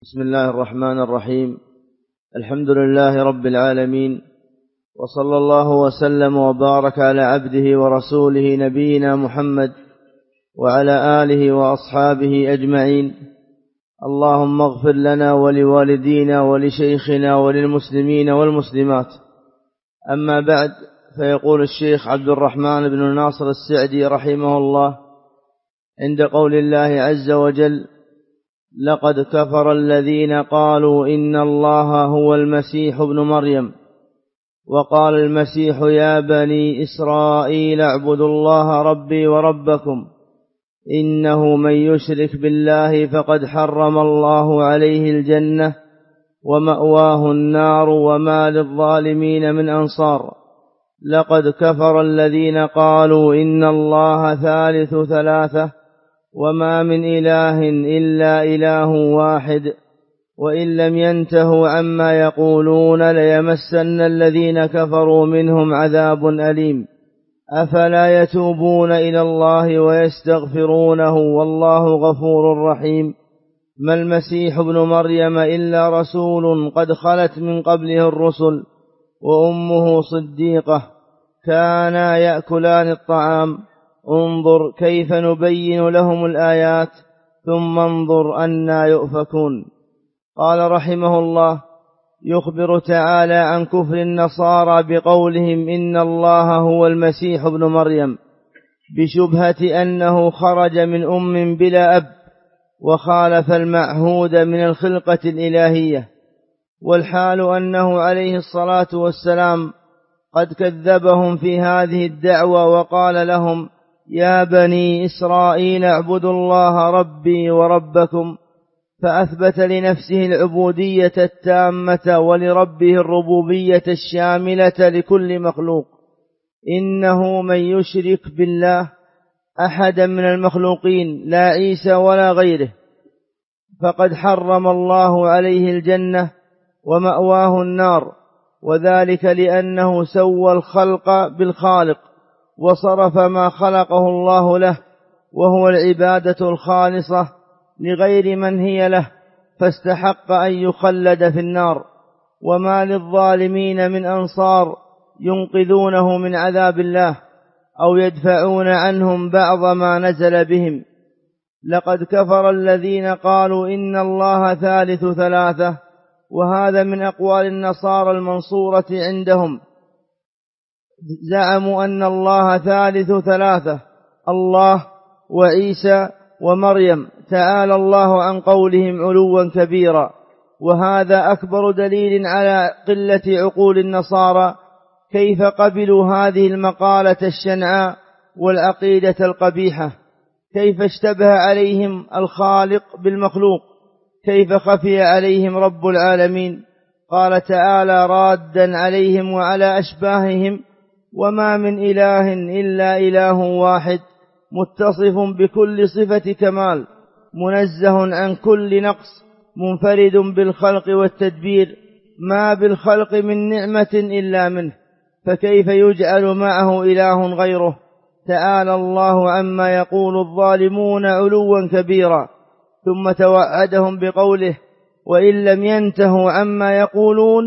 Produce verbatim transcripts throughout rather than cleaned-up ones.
بسم الله الرحمن الرحيم. الحمد لله رب العالمين، وصلى الله وسلم وبارك على عبده ورسوله نبينا محمد وعلى آله وأصحابه أجمعين. اللهم اغفر لنا ولوالدينا ولشيخنا وللمسلمين والمسلمات. أما بعد، فيقول الشيخ عبد الرحمن بن ناصر السعدي رحمه الله عند قول الله عز وجل: لقد كفر الذين قالوا إن الله هو المسيح ابن مريم، وقال المسيح يا بني إسرائيل اعبدوا الله ربي وربكم إنه من يشرك بالله فقد حرم الله عليه الجنة ومأواه النار وما للظالمين من أنصار. لقد كفر الذين قالوا إن الله ثالث ثلاثة وما من إله إلا إله واحد وإن لم ينتهوا عما يقولون ليمسن الذين كفروا منهم عذاب أليم. أفلا يتوبون إلى الله ويستغفرونه والله غفور رحيم. ما المسيح ابن مريم إلا رسول قد خلت من قبله الرسل وأمه صديقة كانا يأكلان الطعام. انظر كيف نبين لهم الآيات ثم انظر أنى يؤفكون. قال رحمه الله: يخبر تعالى عن كفر النصارى بقولهم إن الله هو المسيح ابن مريم بشبهة أنه خرج من أم بلا أب وخالف المعهود من الخلقة الإلهية، والحال أنه عليه الصلاة والسلام قد كذبهم في هذه الدعوة وقال لهم: يا بني إسرائيل اعبدوا الله ربي وربكم، فأثبت لنفسه العبودية التامة ولربه الربوبية الشاملة لكل مخلوق. إنه من يشرك بالله أحدا من المخلوقين لا عيسى ولا غيره فقد حرم الله عليه الجنة ومأواه النار، وذلك لأنه سوى الخلق بالخالق وصرف ما خلقه الله له وهو العبادة الخالصة لغير من هي له، فاستحق أن يخلد في النار. وما للظالمين من أنصار ينقذونه من عذاب الله أو يدفعون عنهم بعض ما نزل بهم. لقد كفر الذين قالوا إن الله ثالث ثلاثة، وهذا من أقوال النصارى المنصورة عندهم. زعموا أن الله ثالث ثلاثة، الله وعيسى ومريم، تعالى الله عن قولهم علوا كبيرا. وهذا أكبر دليل على قلة عقول النصارى. كيف قبلوا هذه المقالة الشنعاء والعقيدة القبيحة؟ كيف اشتبه عليهم الخالق بالمخلوق؟ كيف خفي عليهم رب العالمين؟ قال تعالى رادا عليهم وعلى أشباههم: وما من إله إلا إله واحد متصف بكل صفة كمال منزه عن كل نقص منفرد بالخلق والتدبير ما بالخلق من نعمة إلا منه، فكيف يجعل معه إله غيره؟ تعالى الله عما يقول الظالمون علوا كبيرا. ثم توعدهم بقوله: وإن لم ينتهوا عما يقولون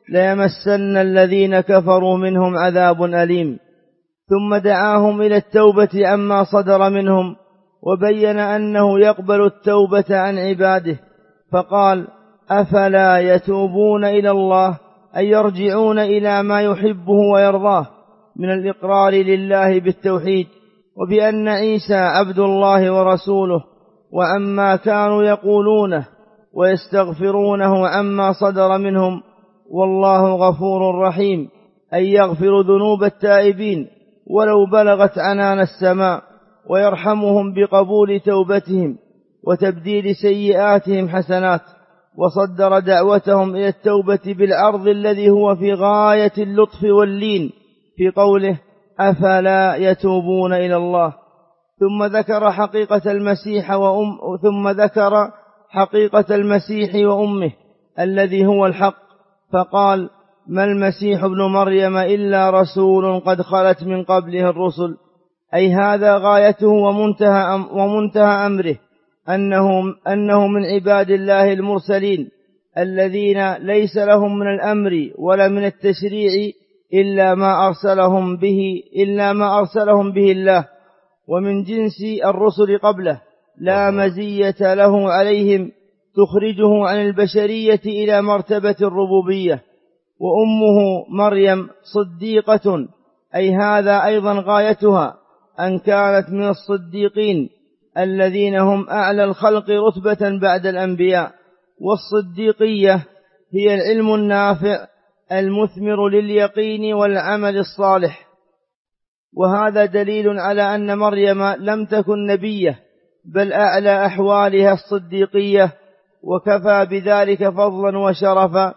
ليمسن الذين كفروا منهم عذاب أليم. ثم دعاهم إلى التوبة عما صدر منهم، وبين أنه يقبل التوبة عن عباده، فقال: أفلا يتوبون إلى الله، أي يرجعون إلى ما يحبه ويرضاه من الإقرار لله بالتوحيد وبأن عيسى عبد الله ورسوله، وعما كانوا يقولونه، ويستغفرونه عما صدر منهم، والله غفور رحيم، أي يغفر ذنوب التائبين ولو بلغت عنان السماء، ويرحمهم بقبول توبتهم وتبديل سيئاتهم حسنات. وصدر دعوتهم إلى التوبة بالعرض الذي هو في غاية اللطف واللين في قوله: أفلا يتوبون إلى الله. ثم ذكر حقيقة المسيح وأم ثم ذكر حقيقة المسيح وأمه الذي هو الحق، فقال: ما المسيح ابن مريم إلا رسول قد خلت من قبله الرسل، أي هذا غايته ومنتهى, أم ومنتهى أمره، أنه, أنه من عباد الله المرسلين الذين ليس لهم من الأمر ولا من التشريع إلا ما أرسلهم به إلا ما أرسلهم به الله، ومن جنس الرسل قبله لا مزية له عليهم تخرجه عن البشرية إلى مرتبة الربوبية. وأمه مريم صديقة، أي هذا أيضا غايتها أن كانت من الصديقين الذين هم أعلى الخلق رتبة بعد الأنبياء. والصديقية هي العلم النافع المثمر لليقين والعمل الصالح. وهذا دليل على أن مريم لم تكن نبية، بل أعلى أحوالها الصديقية، وكفى بذلك فضلا وشرفا.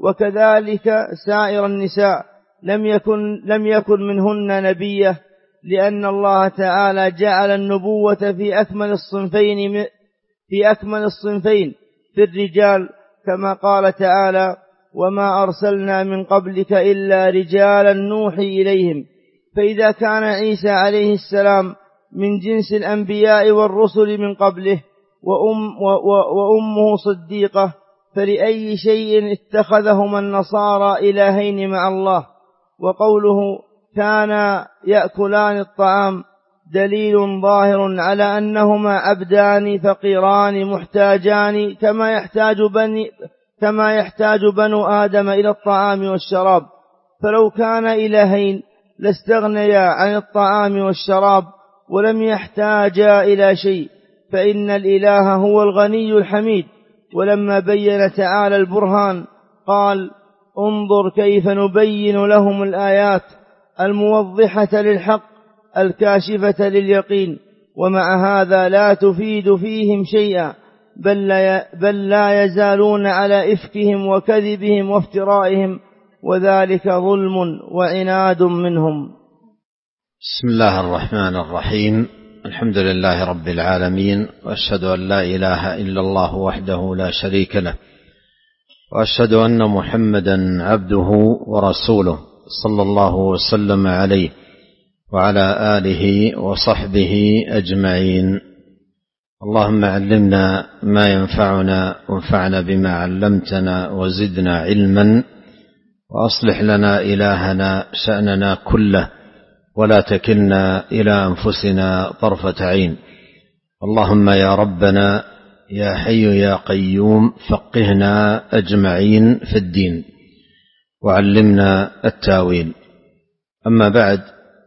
وكذلك سائر النساء لم يكن, لم يكن منهن نبية، لأن الله تعالى جعل النبوة في أكمل الصنفين في أكمل الصنفين في الرجال، كما قال تعالى: وما أرسلنا من قبلك إلا رجالا نوحي إليهم. فإذا كان عيسى عليه السلام من جنس الأنبياء والرسل من قبله وأم وأمه صديقة، فلأي شيء اتخذهما النصارى إلهين مع الله؟ وقوله كانا يأكلان الطعام دليل ظاهر على أنهما عبدان فقيران محتاجان كما يحتاج بني كما يحتاج بنو آدم إلى الطعام والشراب. فلو كان إلهين لاستغنيا عن الطعام والشراب ولم يحتاجا إلى شيء، فإن الإله هو الغني الحميد. ولما بين تعالى البرهان قال: انظر كيف نبين لهم الآيات الموضحة للحق الكاشفة لليقين. ومع هذا لا تفيد فيهم شيئا، بل لا يزالون على إفكهم وكذبهم وافترائهم، وذلك ظلم وعناد منهم. بسم الله الرحمن الرحيم. الحمد لله رب العالمين، وأشهد أن لا إله إلا الله وحده لا شريك له، وأشهد أن محمدا عبده ورسوله صلى الله وسلم عليه وعلى آله وصحبه أجمعين. اللهم علمنا ما ينفعنا وانفعنا بما علمتنا وزدنا علما، وأصلح لنا إلهنا شأننا كله، ولا تكلنا إلى أنفسنا طرفة عين. اللهم يا ربنا يا حي يا قيوم فقهنا أجمعين في الدين، وعلمنا التاويل. أما بعد،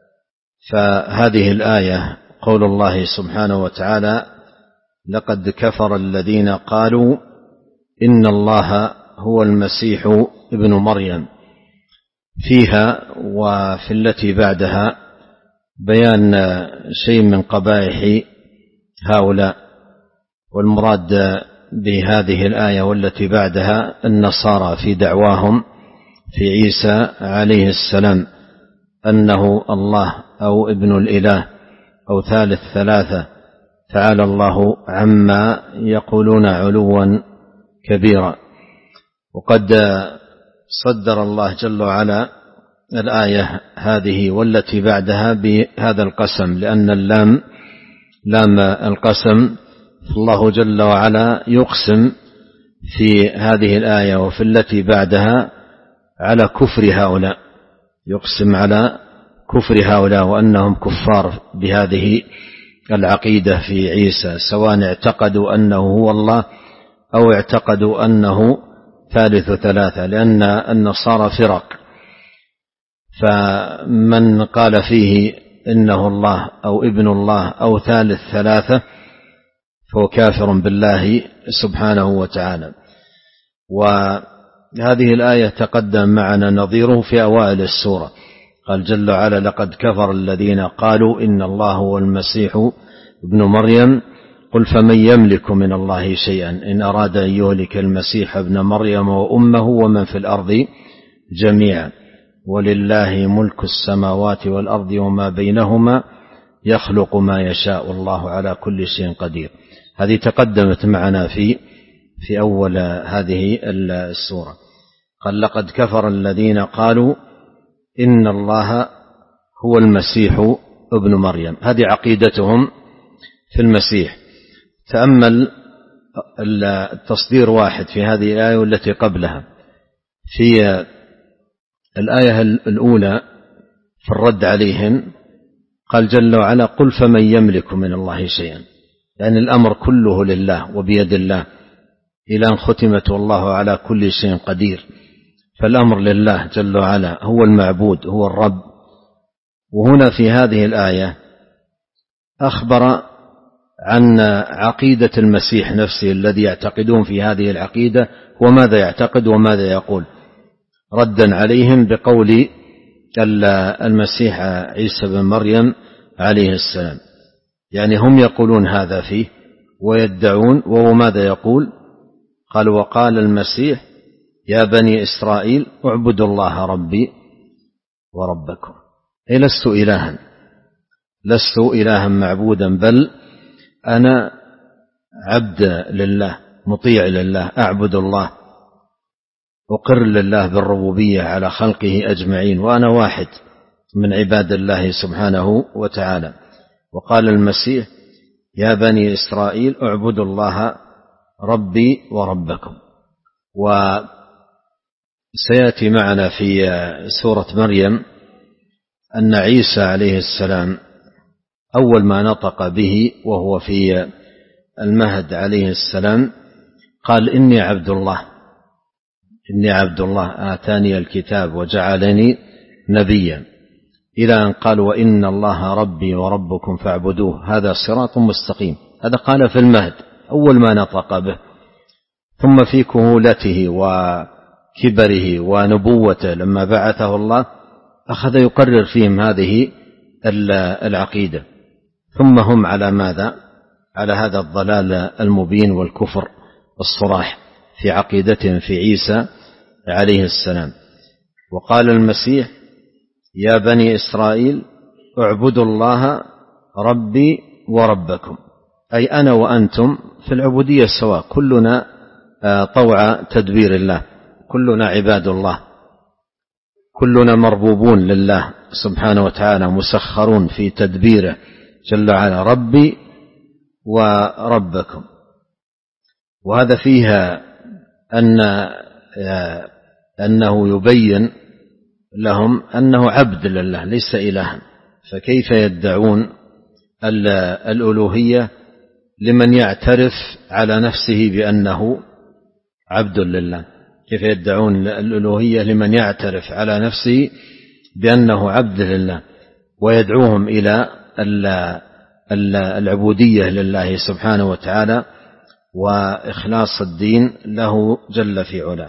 فهذه الآية قول الله سبحانه وتعالى: لقد كفر الذين قالوا إن الله هو المسيح ابن مريم. فيها وفي التي بعدها بيان شيء من قبائح هؤلاء، والمراد بهذه الآية والتي بعدها النصارى في دعواهم في عيسى عليه السلام أنه الله أو ابن الإله أو ثالث ثلاثة، تعالى الله عما يقولون علوا كبيرا. وقد صدر الله جل وعلا الآية هذه والتي بعدها بهذا القسم، لأن اللام لام القسم، الله جل وعلا يقسم في هذه الآية وفي التي بعدها على كفر هؤلاء، يقسم على كفر هؤلاء وأنهم كفار بهذه العقيدة في عيسى، سواء اعتقدوا أنه هو الله أو اعتقدوا أنه ثالث ثلاثة، لأن النصارى فرق، فمن قال فيه إنه الله أو ابن الله أو ثالث ثلاثة فهو كافر بالله سبحانه وتعالى. وهذه الآية تقدم معنا نظيره في أوائل السورة، قال جل وعلا: لقد كفر الذين قالوا إن الله هو المسيح ابن مريم قل فمن يملك من الله شيئا إن أراد أن يهلك المسيح ابن مريم وأمه ومن في الأرض جميعا ولله ملك السماوات والأرض وما بينهما يخلق ما يشاء والله على كل شيء قدير. هذه تقدمت معنا في في أول هذه السورة. قال: لقد كفر الذين قالوا إن الله هو المسيح ابن مريم. هذه عقيدتهم في المسيح. تأمل التصدير واحد في هذه الآية والتي قبلها. في الآية الأولى في الرد عليهم قال جل وعلا قل فمن يملك من الله شيئا، لأن الأمر كله لله وبيد الله إلى أن ختمت والله على كل شيء قدير، فالأمر لله جل وعلا، هو المعبود هو الرب. وهنا في هذه الآية أخبر عن عقيدة المسيح نفسه الذي يعتقدون في هذه العقيدة وماذا يعتقد وماذا يقول، ردا عليهم بقول المسيح عيسى بن مريم عليه السلام. يعني هم يقولون هذا فيه ويدعون، وهو ماذا يقول؟ قال وقال المسيح يا بني إسرائيل اعبدوا الله ربي وربكم، أي لست إلها لست إلها معبودا، بل أنا عبد لله مطيع لله، أعبد الله، أقر لله بالربوبية على خلقه أجمعين، وأنا واحد من عباد الله سبحانه وتعالى. وقال المسيح يا بني إسرائيل اعبدوا الله ربي وربكم. وسيأتي معنا في سورة مريم أن عيسى عليه السلام أول ما نطق به وهو في المهد عليه السلام قال إني عبد الله إني عبد الله آتاني الكتاب وجعلني نبيا، إلى أن قال وإن الله ربي وربكم فاعبدوه، هذا صراط مستقيم. هذا قال في المهد أول ما نطق به، ثم في كهولته وكبره ونبوته لما بعثه الله أخذ يقرر فيهم هذه العقيدة، ثم هم على ماذا؟ على هذا الضلال المبين والكفر الصراح في عقيدتهم في عيسى عليه السلام. وقال المسيح يا بني إسرائيل اعبدوا الله ربي وربكم، أي أنا وأنتم في العبودية سواء، كلنا طوع تدبير الله، كلنا عباد الله، كلنا مربوبون لله سبحانه وتعالى، مسخرون في تدبيره جل وعلا، ربي وربكم. وهذا فيها أن أنه يبين لهم أنه عبد لله ليس إلها، فكيف يدعون الألوهية لمن يعترف على نفسه بأنه عبد لله؟ كيف يدعون الألوهية لمن يعترف على نفسه بأنه عبد لله، ويدعوهم إلى العبودية لله سبحانه وتعالى وإخلاص الدين له جل في علاه.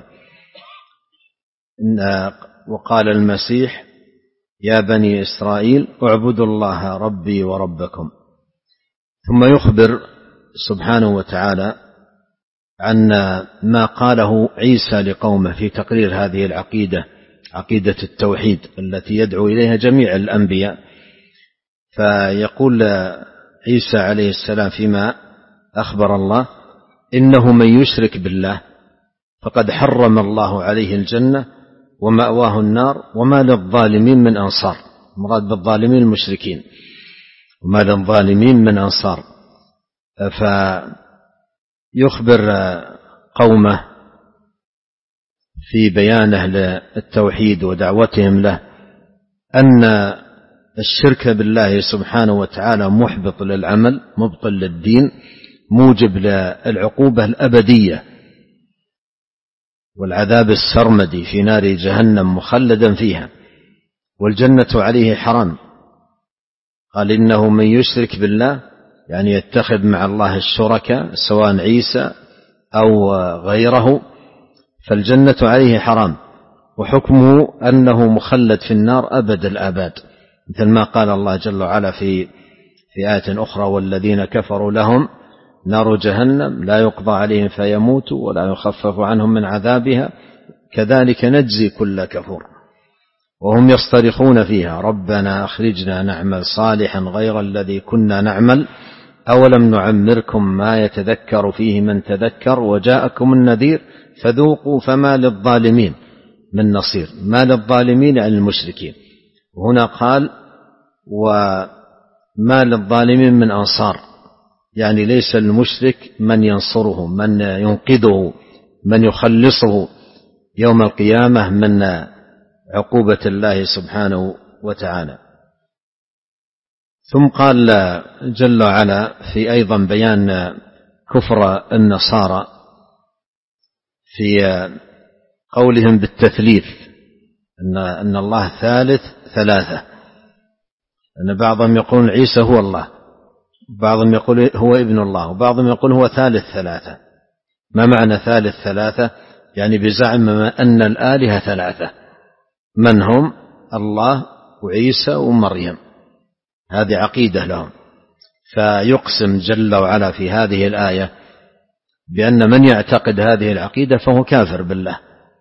وقال المسيح يا بني إسرائيل اعبدوا الله ربي وربكم. ثم يخبر سبحانه وتعالى عن ما قاله عيسى لقومه في تقرير هذه العقيدة، عقيدة التوحيد التي يدعو إليها جميع الأنبياء. فيقول عيسى عليه السلام فيما أخبر الله إنه من يشرك بالله فقد حرم الله عليه الجنة ومأواه النار وما للظالمين من أنصار. مراد بالظالمين المشركين، وما للظالمين من أنصار. فيخبر قومه في بيانه للتوحيد ودعوتهم له أن الشرك بالله سبحانه وتعالى محبط للعمل، مبطل للدين، موجب للعقوبة الأبدية والعذاب السرمدي في نار جهنم مخلدا فيها، والجنة عليه حرام. قال إنه من يشرك بالله يعني يتخذ مع الله الشركاء سواء عيسى أو غيره، فالجنة عليه حرام، وحكمه أنه مخلد في النار أبد الآباد، مثل ما قال الله جل وعلا في في آية أخرى والذين كفروا لهم نار جهنم لا يقضى عليهم فيموتوا ولا يخفف عنهم من عذابها كذلك نجزي كل كفور. وهم يصطرخون فيها ربنا أخرجنا نعمل صالحا غير الذي كنا نعمل أولم نعمركم ما يتذكر فيه من تذكر وجاءكم النذير فذوقوا فما للظالمين من نصير. ما للظالمين عن المشركين، وهنا قال وما للظالمين من أنصار، يعني ليس المشرك من ينصره، من ينقذه، من يخلصه يوم القيامة من عقوبة الله سبحانه وتعالى. ثم قال جل وعلا في أيضا بيان كفر النصارى في قولهم بالتثليث، أن أن الله ثالث ثلاثة، أن بعضهم يقول عيسى هو الله، بعضهم يقول هو ابن الله، وبعضهم يقول هو ثالث ثلاثة. ما معنى ثالث ثلاثة؟ يعني بزعم أن الآلهة ثلاثة، من هم؟ الله وعيسى ومريم، هذه عقيدة لهم. فيقسم جل وعلا في هذه الآية بأن من يعتقد هذه العقيدة فهو كافر بالله.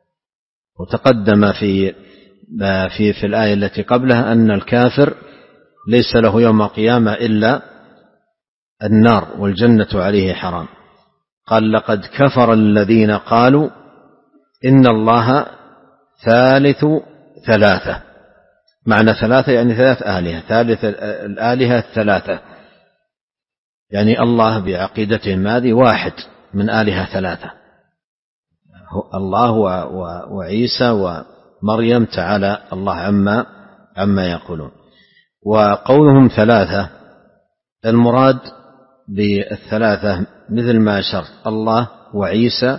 وتقدم في في في الآية التي قبلها أن الكافر ليس له يوم القيامة إلا النار والجنة عليه حرام. قال لقد كفر الذين قالوا إن الله ثالث ثلاثة. معنى ثلاثة يعني ثلاث آلهة، ثالث الآلهة الثلاثة، يعني الله بعقيدتهم هذه واحد من آلهة ثلاثة، الله وعيسى ومريم تعالى الله عما عما يقولون. وقولهم ثلاثة المراد بالثلاثة مثل ما أشرت الله وعيسى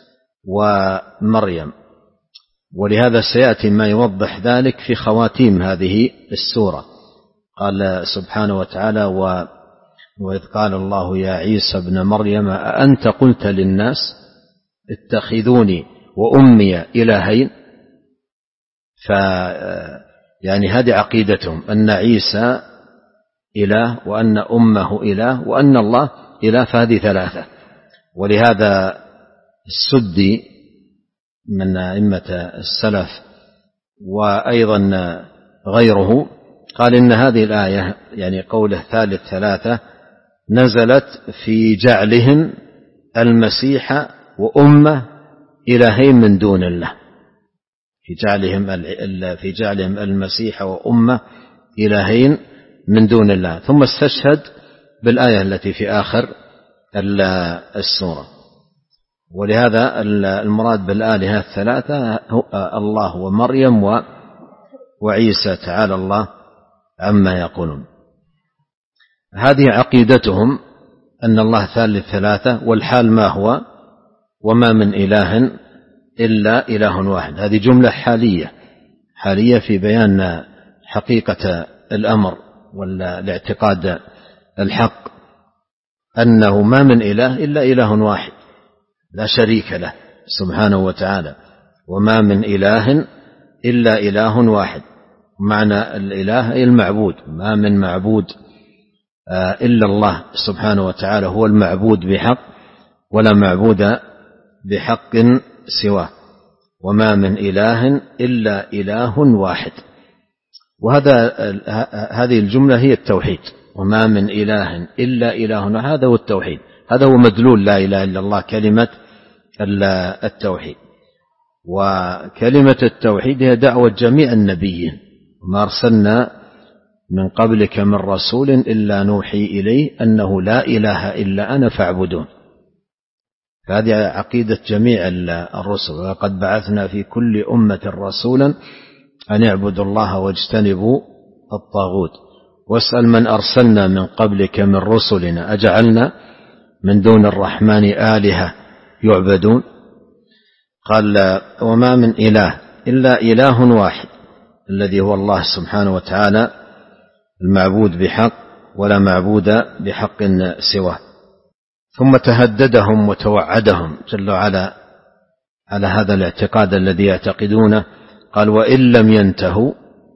ومريم، ولهذا سيأتي ما يوضح ذلك في خواتيم هذه السورة. قال سبحانه وتعالى وإذ قال الله يا عيسى ابن مريم أأنت قلت للناس اتخذوني وأمي إلهين. ف يعني هذه عقيدتهم أن عيسى إله وأن أمه إله وأن الله إله، فهذه ثلاثة. ولهذا السدي من أئمة السلف وأيضا غيره قال إن هذه الآية يعني قوله ثالث ثلاثة نزلت في جعلهم المسيح وأمه إلهين من دون الله، في جعلهم في جعلهم المسيح وأمه إلهين من دون الله. ثم استشهد بالآية التي في آخر السورة. ولهذا المراد بالآلهة الثلاثة الله ومريم وعيسى تعالى الله عما يقولون. هذه عقيدتهم أن الله ثالث ثلاثة، والحال ما هو وما من إله إلا إله واحد. هذه جملة حالية حالية في بيان حقيقة الأمر والاعتقاد الحق، أنه ما من إله إلا إله واحد لا شريك له سبحانه وتعالى، وما من إله إلا إله واحد. معنى الإله أي المعبود، ما من معبود إلا الله سبحانه وتعالى هو المعبود بحق، ولا معبود بحق سواه، وما من إله إلا إله واحد. وهذا هذه الجملة هي التوحيد، وما من إله إلا إله، هذا هو التوحيد، هذا هو مدلول لا إله إلا الله، كلمة التوحيد. وكلمة التوحيد هي دعوة جميع النبيين، وما أرسلنا من قبلك من رسول إلا نوحي إليه أنه لا إله إلا أنا فاعبدون. هذه عقيدة جميع الرسل، وقد بعثنا في كل أمة رسولا أن يعبدوا الله واجتنبوا الطاغوت. واسأل من أرسلنا من قبلك من رسلنا أجعلنا من دون الرحمن آلهة يعبدون. قال وما من إله إلا إله واحد الذي هو الله سبحانه وتعالى المعبود بحق، ولا معبود بحق سواه. ثم تهددهم وتوعدهم جل وعلا على هذا الاعتقاد الذي يعتقدونه. قال وإن لم ينتهوا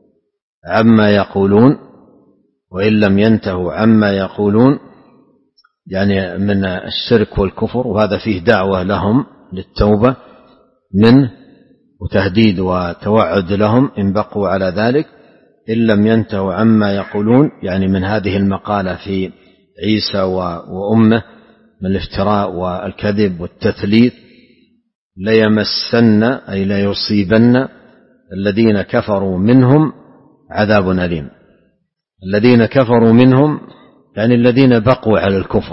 عما يقولون، وإن لم ينتهوا عما يقولون يعني من الشرك والكفر، وهذا فيه دعوة لهم للتوبة منه وتهديد وتوعد لهم إن بقوا على ذلك. إن لم ينتهوا عما يقولون يعني من هذه المقالة في عيسى وأمه من الافتراء والكذب والتثليث، ليمسن أي لا يصيبن الذين كفروا منهم عذاب أليم. الذين كفروا منهم يعني الذين بقوا على الكفر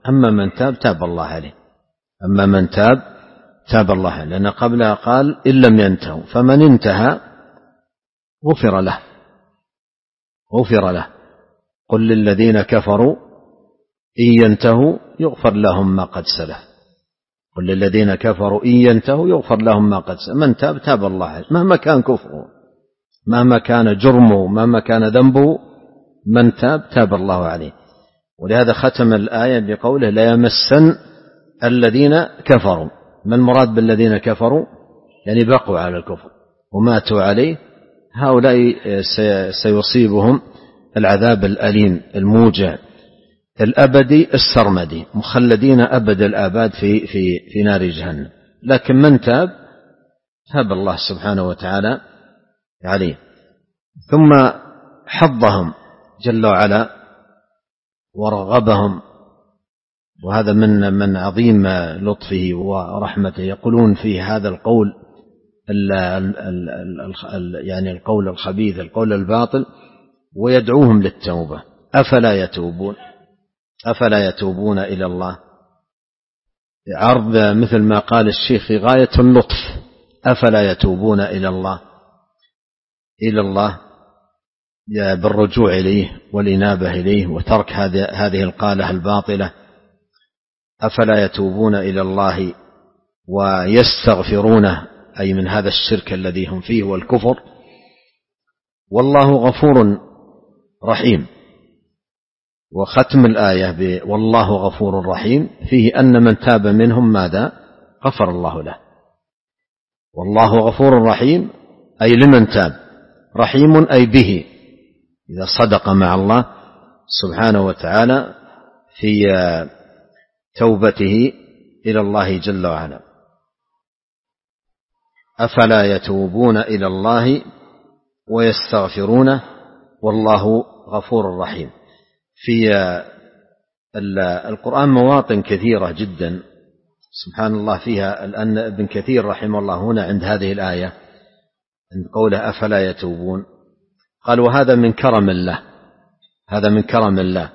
أما من تاب تاب الله عليه، أما من تاب تاب الله عليه، لأن قبلها قال إن لم ينتهوا، فمن انتهى غفر له غفر له قل للذين كفروا إن ينتهوا يغفر لهم ما قد سلف، قل للذين كفروا إن ينتهوا يغفر لهم ما قد سلف. من تاب تاب الله عليه مهما كان كفره، مهما كان جرمه، مهما كان ذنبه، من تاب تاب الله عليه. ولهذا ختم الآية بقوله لا يمسن الذين كفروا. ما المراد بالذين كفروا؟ يعني بقوا على الكفر وماتوا عليه، هؤلاء سيصيبهم العذاب الأليم الموجع الأبدي السرمدي، مخلدين أبد الآباد في, في, في نار جهنم. لكن من تاب تاب الله سبحانه وتعالى عليه. ثم حضهم جل وعلا ورغبهم، وهذا من من عظيم لطفه ورحمته. يقولون في هذا القول ال ال ال ال يعني القول الخبيث، القول الباطل، ويدعوهم للتوبة. أفلا يتوبون أفلا يتوبون إلى الله؟ عرض مثل ما قال الشيخ في غاية اللطف، أفلا يتوبون إلى الله إلى الله بالرجوع إليه والإنابة إليه وترك هذه القالة الباطلة. أفلا يتوبون إلى الله ويستغفرونه، أي من هذا الشرك الذي هم فيه والكفر. والله غفور رحيم. وختم الآية ب والله غفور رحيم فيه أن من تاب منهم ماذا؟ غفر الله له. والله غفور رحيم أي لمن تاب، رحيم أي به إذا صدق مع الله سبحانه وتعالى في توبته إلى الله جل وعلا. أفلا يتوبون إلى الله ويستغفرونه والله غفور رحيم. في القرآن مواطن كثيرة جدا سبحان الله فيها، لأن ابن كثير رحمه الله هنا عند هذه الآية عند قوله أفلا يتوبون قال وهذا من كرم الله، هذا من كرم الله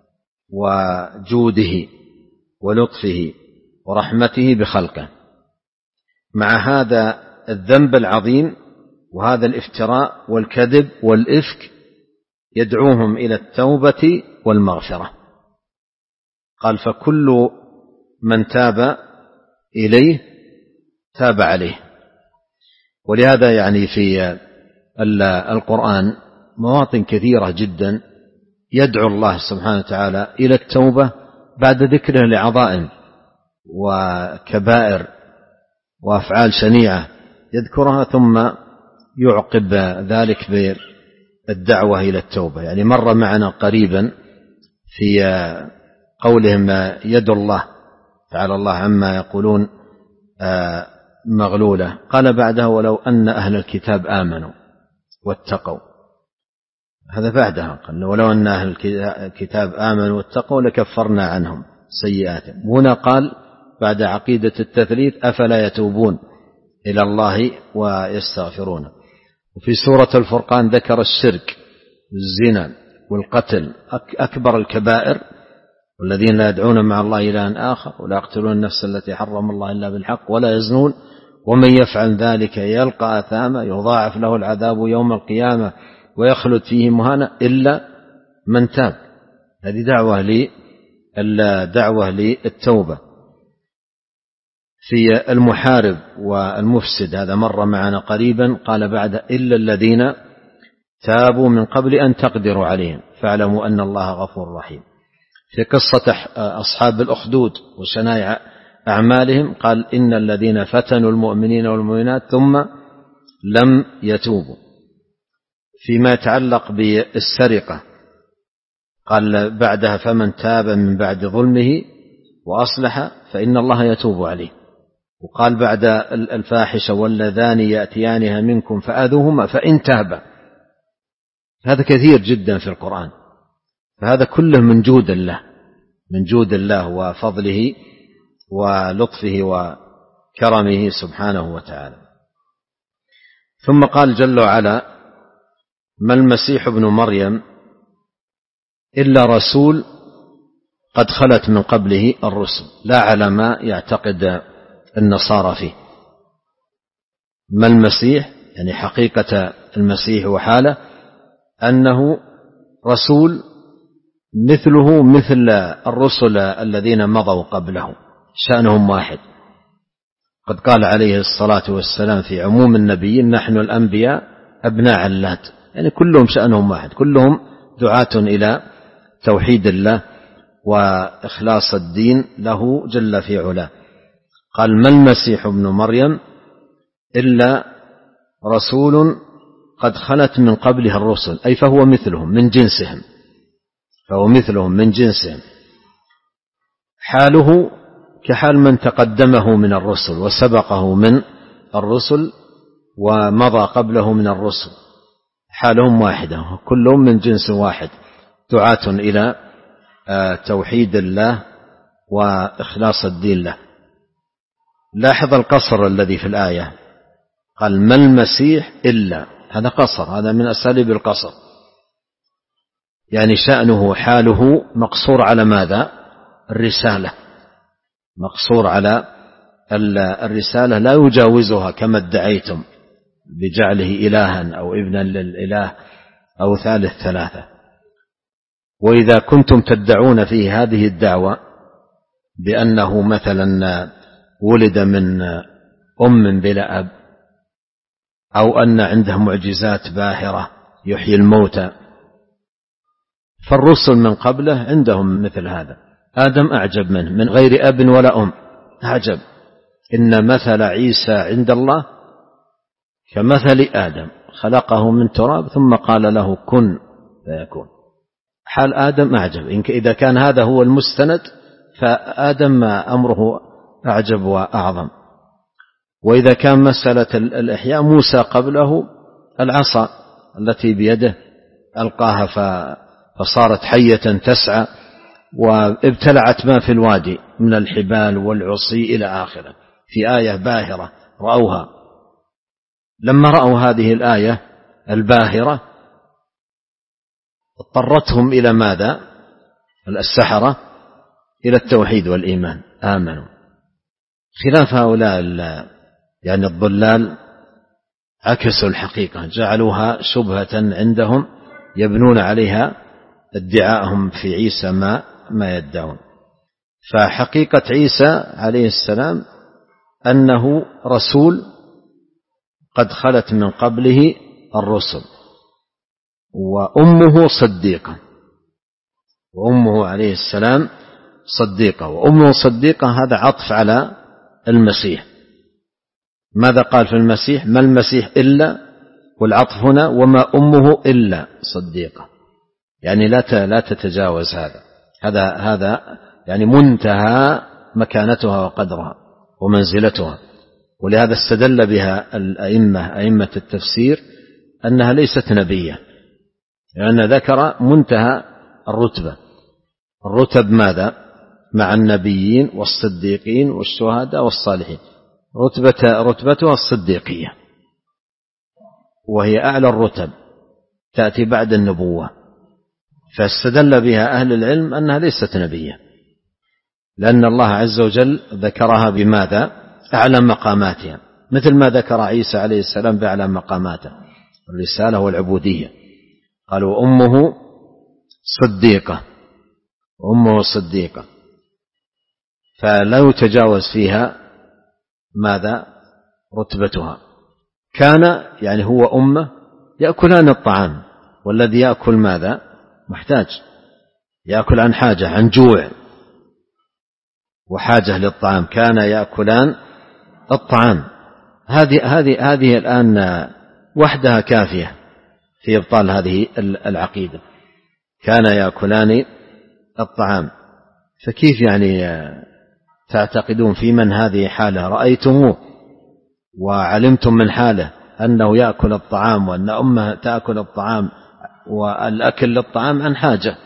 وجوده ولطفه ورحمته بخلقه، مع هذا الذنب العظيم وهذا الافتراء والكذب والإفك يدعوهم إلى التوبة والمغفرة. قال فكل من تاب إليه تاب عليه. ولهذا يعني في القرآن مواطن كثيرة جدا يدعو الله سبحانه وتعالى إلى التوبة بعد ذكره لعظائم وكبائر وأفعال شنيعة يذكرها ثم يعقب ذلك بالدعوة إلى التوبة. يعني مر معنا قريبا في قولهم يد الله تعالى الله عما يقولون مغلولة، قال بعدها ولو أن أهل الكتاب آمنوا واتقوا. هذا بعدها قال ولو أن أهل الكتاب آمنوا واتقوا لكفرنا عنهم سيئاتهم. هنا قال بعد عقيدة التثليث أفلا يتوبون إلى الله ويستغفرون. وفي سورة الفرقان ذكر الشرك والزنا والقتل أكبر الكبائر، والذين لا يدعون مع الله إلها آخر ولا يقتلون النفس التي حرم الله إلا بالحق ولا يزنون ومن يفعل ذلك يلقى أثاما يضاعف له العذاب يوم القيامة ويخلد فيه مهانا إلا من تاب. هذه دعوة لي الدعوة للتوبة. في المحارب والمفسد هذا مر معنا قريبا قال بعد إلا الذين تابوا من قبل أن تقدروا عليهم فاعلموا أن الله غفور رحيم. في قصة أصحاب الأخدود وشنائع أعمالهم قال إن الذين فتنوا المؤمنين والمؤمنات ثم لم يتوبوا. فيما يتعلق بالسرقة قال بعدها فمن تاب من بعد ظلمه وأصلح فإن الله يتوب عليه. وقال بعد الفاحشة واللذان يأتيانها منكم فآذوهما فإن تابا. هذا كثير جدا في القرآن، فهذا كله من جود الله من جود الله وفضله ولطفه وكرمه سبحانه وتعالى. ثم قال جل وعلا ما المسيح ابن مريم إلا رسول قد خلت من قبله الرسل، لا على ما يعتقد النصارى فيه. ما المسيح يعني حقيقة المسيح وحاله أنه رسول مثله مثل الرسل الذين مضوا قبله، شأنهم واحد. قد قال عليه الصلاة والسلام في عموم النبيين: نحن الأنبياء أبناء علات، يعني كلهم شأنهم واحد، كلهم دعاة إلى توحيد الله وإخلاص الدين له جل في علاه. قال: ما المسيح ابن مريم إلا رسول قد خلت من قبله الرسل، أي فهو مثلهم من جنسهم، فهو مثلهم من جنسهم، حاله كحال من تقدمه من الرسل وسبقه من الرسل ومضى قبله من الرسل، حالهم واحدة، كلهم من جنس واحد، دعاة إلى توحيد الله وإخلاص الدين له. لاحظ القصر الذي في الآية، قال: ما المسيح إلا، هذا قصر، هذا من أساليب القصر، يعني شأنه حاله مقصور على ماذا؟ الرسالة، مقصور على الرسالة، لا يجاوزها كما ادعيتم بجعله إلها أو ابنا للإله أو ثالث ثلاثة. وإذا كنتم تدعون فيه هذه الدعوة بأنه مثلا ولد من أم بلا أب، أو أن عنده معجزات باهرة يحيي الموتى، فالرسل من قبله عندهم مثل هذا. آدم أعجب منه، من غير أب ولا أم، أعجب. إن مثل عيسى عند الله كمثل آدم، خلقه من تراب ثم قال له كن فيكون. حال آدم أعجب، إذا كان هذا هو المستند فآدم أمره أعجب وأعظم. وإذا كان مسألة الإحياء، موسى قبله العصا التي بيده ألقاها فصارت حية تسعى وابتلعت ما في الوادي من الحبال والعصي إلى آخره، في آية باهرة رأوها. لما رأوا هذه الآية الباهرة اضطرتهم إلى ماذا؟ السحرة إلى التوحيد والإيمان، آمنوا. خلاف هؤلاء يعني الضلال، عكسوا الحقيقة، جعلوها شبهة عندهم يبنون عليها ادعاءهم في عيسى ما ما يدعون. فحقيقة عيسى عليه السلام أنه رسول قد خلت من قبله الرسل، وأمه صديقة، وأمه عليه السلام صديقة، وأمه صديقة هذا عطف على المسيح. ماذا قال في المسيح؟ ما المسيح إلا، والعطف هنا وما أمه إلا صديقة، يعني لا لا تتجاوز هذا، هذا هذا يعني منتهى مكانتها وقدرها ومنزلتها. ولهذا استدل بها الأئمة أئمة التفسير أنها ليست نبية، لأن ذكر منتهى الرتبة. الرتب ماذا؟ مع النبيين والصديقين والشهداء والصالحين، رتبة رتبتها الصديقية، وهي أعلى الرتب، تأتي بعد النبوة. فاستدل بها أهل العلم أنها ليست نبية، لأن الله عز وجل ذكرها بماذا؟ أعلى مقاماتها، مثل ما ذكر عيسى عليه السلام بأعلى مقاماته، الرسالة والعبودية. قالوا أمه صديقة، أمه صديقة، فلا يتجاوز فيها ماذا؟ رتبتها. كان يعني هو أمه يأكلان الطعام، والذي يأكل ماذا؟ محتاج، يأكل عن حاجة، عن جوع وحاجة للطعام، كان يأكلان الطعام. هذه هذه هذه الآن وحدها كافية في إبطال هذه العقيدة، كان يأكلان الطعام. فكيف يعني تعتقدون في من هذه حاله رأيتموه وعلمتم من حاله أنه يأكل الطعام، وأن أمه تأكل الطعام، والأكل للطعام عن حاجة،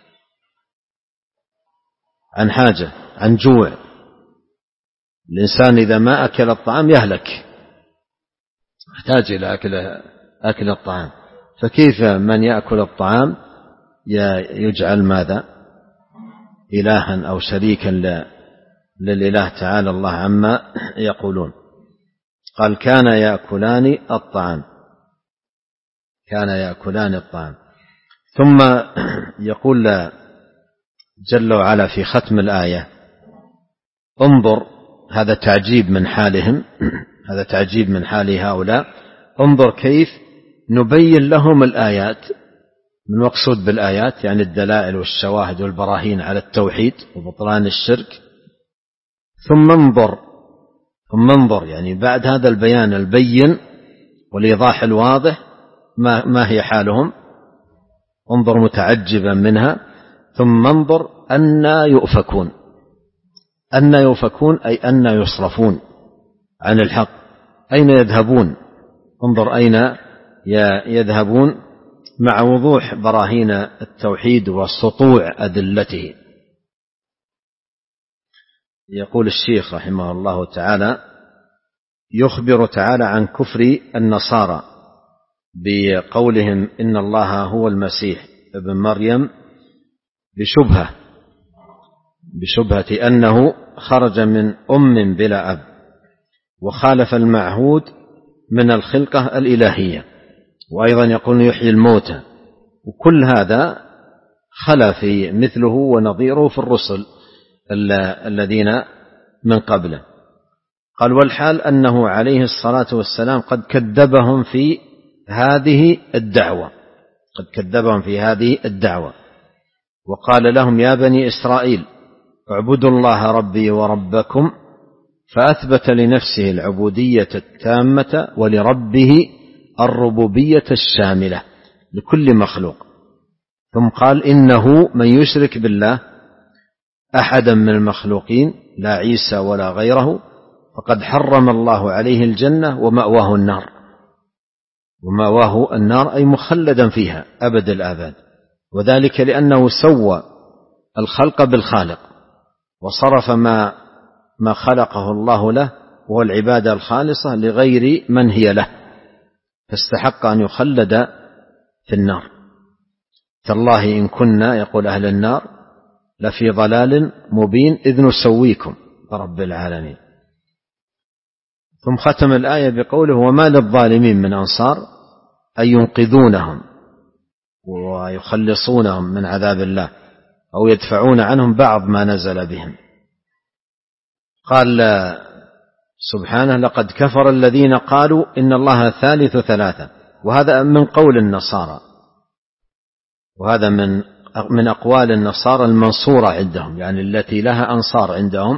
عن حاجة عن جوع. الإنسان إذا ما أكل الطعام يهلك، يحتاج إلى أكل أكل الطعام. فكيف من يأكل الطعام يجعل ماذا؟ إلها أو شريكا للإله تعالى الله عما يقولون. قال كان يأكلان الطعام، كان يأكلان الطعام. ثم يقول جل وعلا في ختم الآية انظر، هذا تعجيب من حالهم، هذا تعجيب من حال هؤلاء، انظر كيف نبين لهم الآيات. من مقصود بالآيات يعني الدلائل والشواهد والبراهين على التوحيد وبطلان الشرك. ثم انظر، ثم انظر يعني بعد هذا البيان البين والإيضاح الواضح ما, ما هي حالهم، انظر متعجبا منها. ثم انظر أن يؤفكون، أن يؤفكون أي أن يصرفون عن الحق، أين يذهبون، انظر أين يذهبون، مع وضوح براهين التوحيد وسطوع أدلته. يقول الشيخ رحمه الله تعالى يخبر تعالى عن كفر النصارى بقولهم إن الله هو المسيح ابن مريم بشبهة بشبهة أنه خرج من أم بلا أب وخالف المعهود من الخلقة الإلهية، وأيضا يقول يحيي الموتى، وكل هذا خلا في مثله ونظيره في الرسل الذين من قبله. قال والحال أنه عليه الصلاة والسلام قد كذبهم في هذه الدعوة، قد كذبهم في هذه الدعوة وقال لهم يا بني إسرائيل اعبدوا الله ربي وربكم، فأثبت لنفسه العبودية التامة ولربه الربوبية الشاملة لكل مخلوق. ثم قال إنه من يشرك بالله أحدا من المخلوقين لا عيسى ولا غيره فقد حرم الله عليه الجنة ومأواه النار، ومأواه النار أي مخلدا فيها أبد الآباد، وذلك لأنه سوى الخلق بالخالق وصرف ما ما خلقه الله له وهو العبادة الخالصة لغير من هي له، فاستحق أن يخلد في النار. تالله إن كنا يقول أهل النار لفي ضلال مبين إذ نسويكم برب العالمين. ثم ختم الآية بقوله وما للظالمين من أنصار، أي ينقذونهم ويخلصونهم من عذاب الله أو يدفعون عنهم بعض ما نزل بهم. قال سبحانه لقد كفر الذين قالوا إن الله ثالث ثلاثة، وهذا من قول النصارى، وهذا من من أقوال النصارى المنصورة عندهم، يعني التي لها أنصار عندهم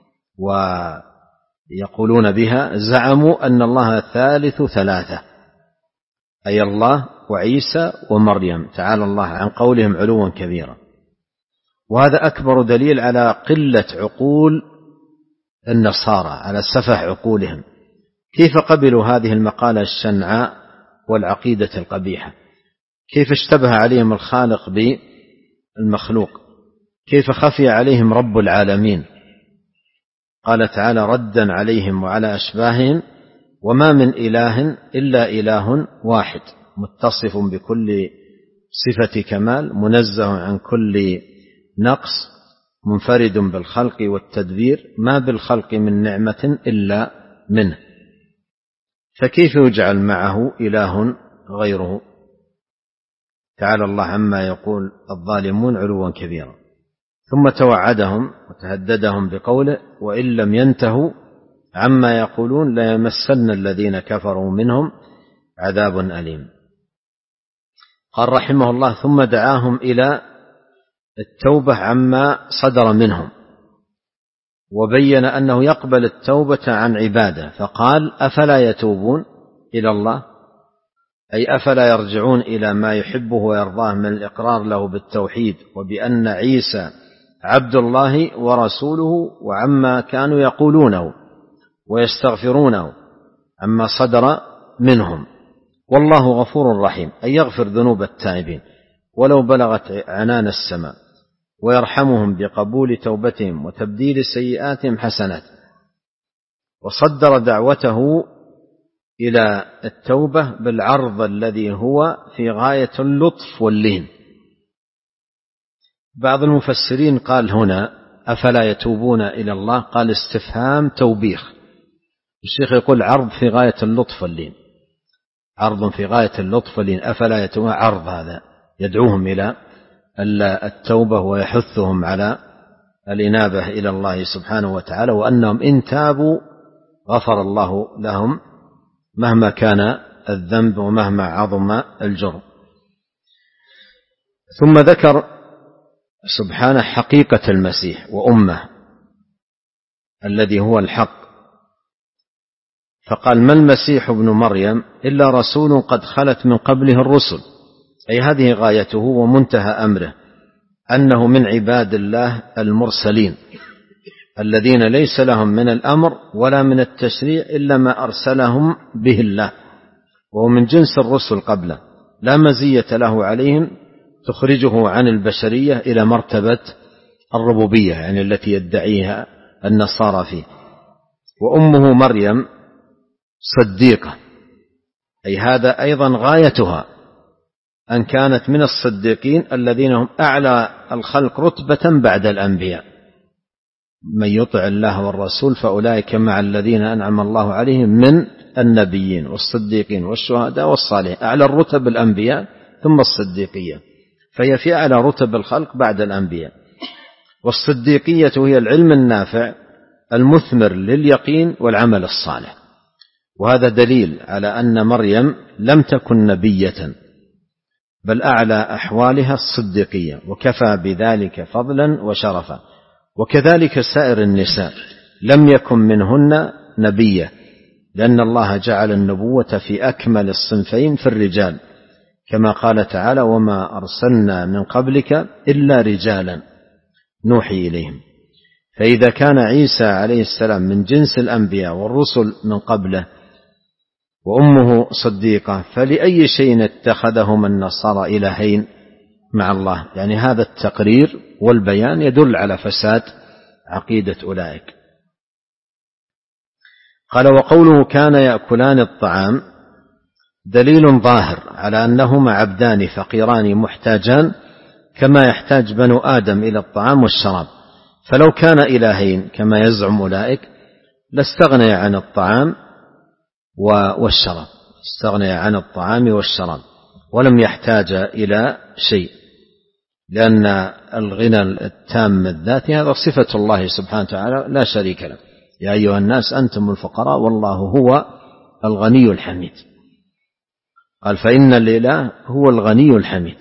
ويقولون بها. زعموا أن الله ثالث ثلاثة، أي الله وعيسى ومريم، تعالى الله عن قولهم علوا كبيرا. وهذا أكبر دليل على قلة عقول النصارى، على سفه عقولهم. كيف قبلوا هذه المقالة الشنعاء والعقيدة القبيحة؟ كيف اشتبه عليهم الخالق بالمخلوق؟ كيف خفي عليهم رب العالمين؟ قال تعالى ردا عليهم وعلى أشباههم وما من إله إلا إله واحد متصف بكل صفة كمال منزه عن كل نقص منفرد بالخلق والتدبير ما بالخلق من نعمة إلا منه، فكيف يجعل معه إله غيره؟ تعالى الله عما يقول الظالمون علوا كبيرا. ثم توعدهم وتهددهم بقوله وإن لم ينتهوا عما يقولون ليمسن الذين كفروا منهم عذاب أليم. قال رحمه الله ثم دعاهم إلى التوبة عما صدر منهم، وبين أنه يقبل التوبة عن عباده، فقال أفلا يتوبون إلى الله، أي أفلا يرجعون إلى ما يحبه ويرضاه من الإقرار له بالتوحيد وبأن عيسى عبد الله ورسوله، وعما كانوا يقولونه ويستغفرونه عما صدر منهم. والله غفور رحيم، أي يغفر ذنوب التائبين ولو بلغت عنان السماء، ويرحمهم بقبول توبتهم وتبديل سيئاتهم حسنات. وصدر دعوته إلى التوبة بالعرض الذي هو في غاية اللطف واللين، بعض المفسرين قال هنا أفلا يتوبون إلى الله، قال استفهام توبيخ. الشيخ يقول عرض في غاية اللطف واللين، عرض في غاية اللطف واللين، أفلا يتوبون، عرض هذا يدعوهم إلى التوبة ويحثهم على الإنابة إلى الله سبحانه وتعالى، وأنهم إن تابوا غفر الله لهم مهما كان الذنب ومهما عظم الجرم. ثم ذكر سبحانه حقيقة المسيح وأمه الذي هو الحق، فقال ما المسيح ابن مريم إلا رسول قد خلت من قبله الرسل، أي هذه غايته ومنتهى أمره، أنه من عباد الله المرسلين الذين ليس لهم من الأمر ولا من التشريع إلا ما أرسلهم به الله، وهو من جنس الرسل قبله، لا مزية له عليهم تخرجه عن البشرية إلى مرتبة الربوبية، يعني التي يدعيها النصارى فيه. وأمه مريم صديقة، أي هذا أيضا غايتها أن كانت من الصديقين الذين هم أعلى الخلق رتبة بعد الأنبياء، من يطع الله والرسول فأولئك مع الذين أنعم الله عليهم من النبيين والصديقين والشهداء والصالحين، أعلى الرتب الأنبياء ثم الصديقية، فهي في أعلى رتب الخلق بعد الأنبياء. والصديقية هي العلم النافع المثمر لليقين والعمل الصالح، وهذا دليل على أن مريم لم تكن نبية، بل أعلى أحوالها الصديقية، وكفى بذلك فضلا وشرفا. وكذلك سائر النساء لم يكن منهن نبية، لأن الله جعل النبوة في أكمل الصنفين في الرجال، كما قال تعالى وما أرسلنا من قبلك إلا رجالا نوحي إليهم. فإذا كان عيسى عليه السلام من جنس الأنبياء والرسل من قبله وأمه صديقة، فلأي شيء اتخذهم النصارى إلهين مع الله؟ يعني هذا التقرير والبيان يدل على فساد عقيدة أولئك. قال وقوله كان يأكلان الطعام دليل ظاهر على أنهما عبدان فقيران محتاجان كما يحتاج بنو آدم إلى الطعام والشراب، فلو كان إلهين كما يزعم أولئك لاستغني عن الطعام والشراب، استغني عن الطعام والشراب ولم يحتاج إلى شيء، لأن الغنى التام الذاتي هذا صفة الله سبحانه وتعالى لا شريك له. يا أيها الناس أنتم الفقراء والله هو الغني الحميد. قال فإن الإله هو الغني الحميد.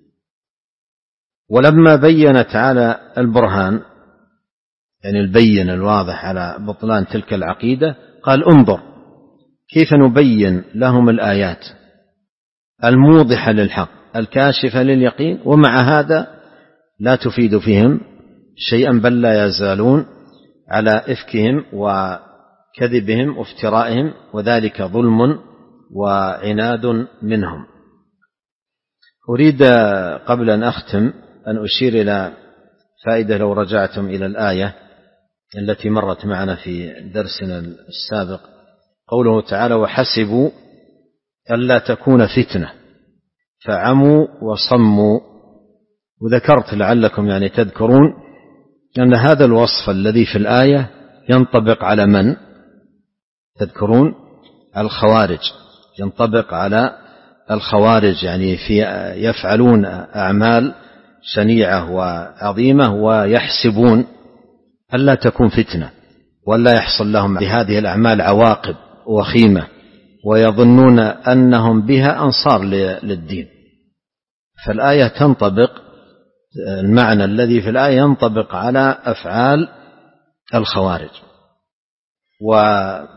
ولما بين تعالى البرهان، يعني البين الواضح على بطلان تلك العقيدة، قال انظر كيف نبين لهم الآيات الموضحة للحق الكاشفة لليقين، ومع هذا لا تفيد فيهم شيئا، بل لا يزالون على إفكهم وكذبهم وافترائهم، وذلك ظلم وعناد منهم. أريد قبل أن أختم أن أشير إلى فائدة لو رجعتم إلى الآية التي مرت معنا في درسنا السابق، قوله تعالى وحسبوا ألا تكون فتنة فعموا وصموا. وذكرت لعلكم يعني تذكرون أن هذا الوصف الذي في الآية ينطبق على من؟ تذكرون الخوارج، ينطبق على الخوارج، يعني في يفعلون أعمال شنيعة وعظيمة ويحسبون ألا تكون فتنة ولا يحصل لهم بهذه الأعمال عواقب وخيمة، ويظنون أنهم بها أنصار للدين. فالآية تنطبق، المعنى الذي في الآية ينطبق على أفعال الخوارج. ولما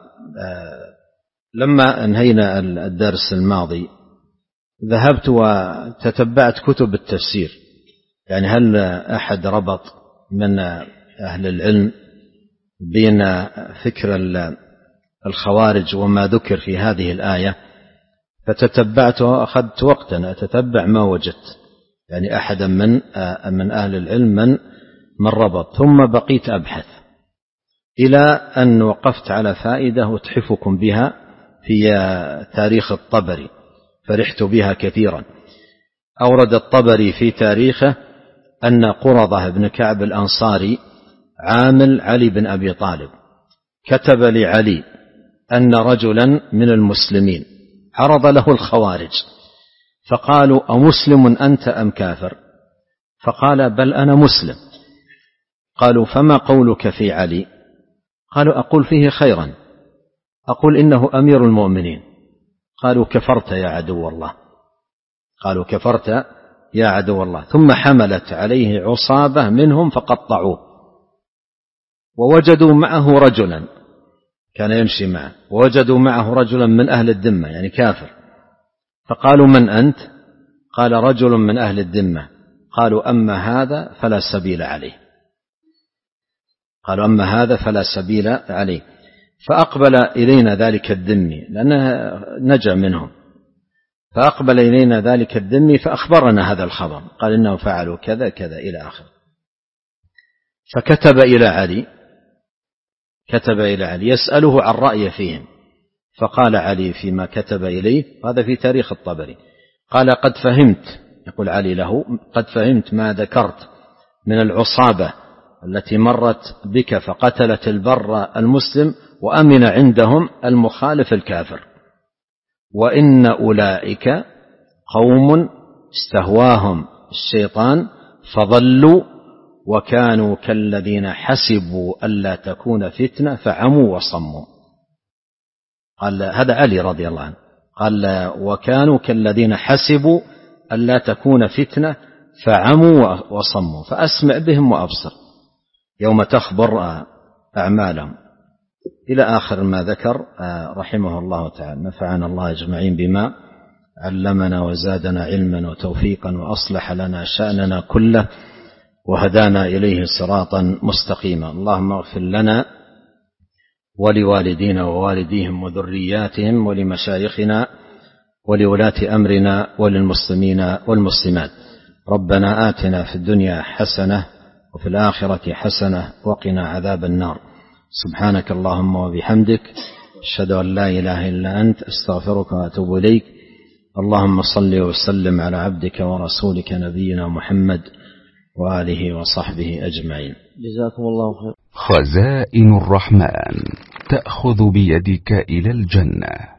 انهينا الدرس الماضي ذهبت وتتبعت كتب التفسير، يعني هل أحد ربط من أهل العلم بين فكر الخوارج وما ذكر في هذه الآية، فتتبعت وأخذت وقتا أتتبع ما وجدت، يعني أحدا من من أهل العلم من من ربط، ثم بقيت أبحث إلى أن وقفت على فائدة أتحفكم بها في تاريخ الطبري، فرحت بها كثيرا. أورد الطبري في تاريخه أن قرظة بن كعب الأنصاري عامل علي بن أبي طالب كتب لعلي أن رجلا من المسلمين عرض له الخوارج فقالوا أمسلم أنت أم كافر؟ فقال بل أنا مسلم. قالوا فما قولك في علي؟ قالوا أقول فيه خيرا، أقول إنه أمير المؤمنين. قالوا كفرت يا عدو الله، قالوا كفرت يا عدو الله. ثم حملت عليه عصابة منهم فقطعوه، ووجدوا معه رجلا كان يمشي معه، ووجدوا معه رجلا من أهل الذمة يعني كافر، فقالوا من أنت؟ قال رجل من أهل الذمة. قالوا أما هذا فلا سبيل عليه، قالوا أما هذا فلا سبيل عليه. فأقبل إلينا ذلك الذمي لأنه نجا منهم، فأقبل إلينا ذلك الذمي فأخبرنا هذا الخبر، قال إنهم فعلوا كذا كذا إلى آخر. فكتب إلى علي كتب إلى علي يسأله عن رأي فيهم، فقال علي فيما كتب إليه، هذا في تاريخ الطبري، قال قد فهمت، يقول علي له قد فهمت ما ذكرت من العصابة التي مرت بك فقتلت البر المسلم وأمن عندهم المخالف الكافر، وإن أولئك قوم استهواهم الشيطان فضلوا وكانوا كالذين حسبوا ألا تكون فتنة فعموا وصموا. قال هذا علي رضي الله عنه، قال وكانوا كالذين حسبوا ألا تكون فتنة فعموا وصموا، فأسمع بهم وأبصر يوم تخبر أعمالهم إلى آخر ما ذكر رحمه الله تعالى. نفعنا الله أجمعين بما علمنا وزادنا علما وتوفيقا وأصلح لنا شأننا كله وهدانا إليه صراطا مستقيما. اللهم اغفر لنا ولوالدينا ووالديهم وذرياتهم ولمشايخنا ولولاة أمرنا وللمسلمين والمسلمات. ربنا آتنا في الدنيا حسنة وفي الآخرة حسنة وقنا عذاب النار. سبحانك اللهم وبحمدك أشهد أن لا إله إلا أنت أستغفرك وأتوب إليك. اللهم صل وسلم على عبدك ورسولك نبينا محمد وآله وصحبه أجمعين. جزاكم الله خير. خزائن الرحمن تأخذ بيدك إلى الجنة.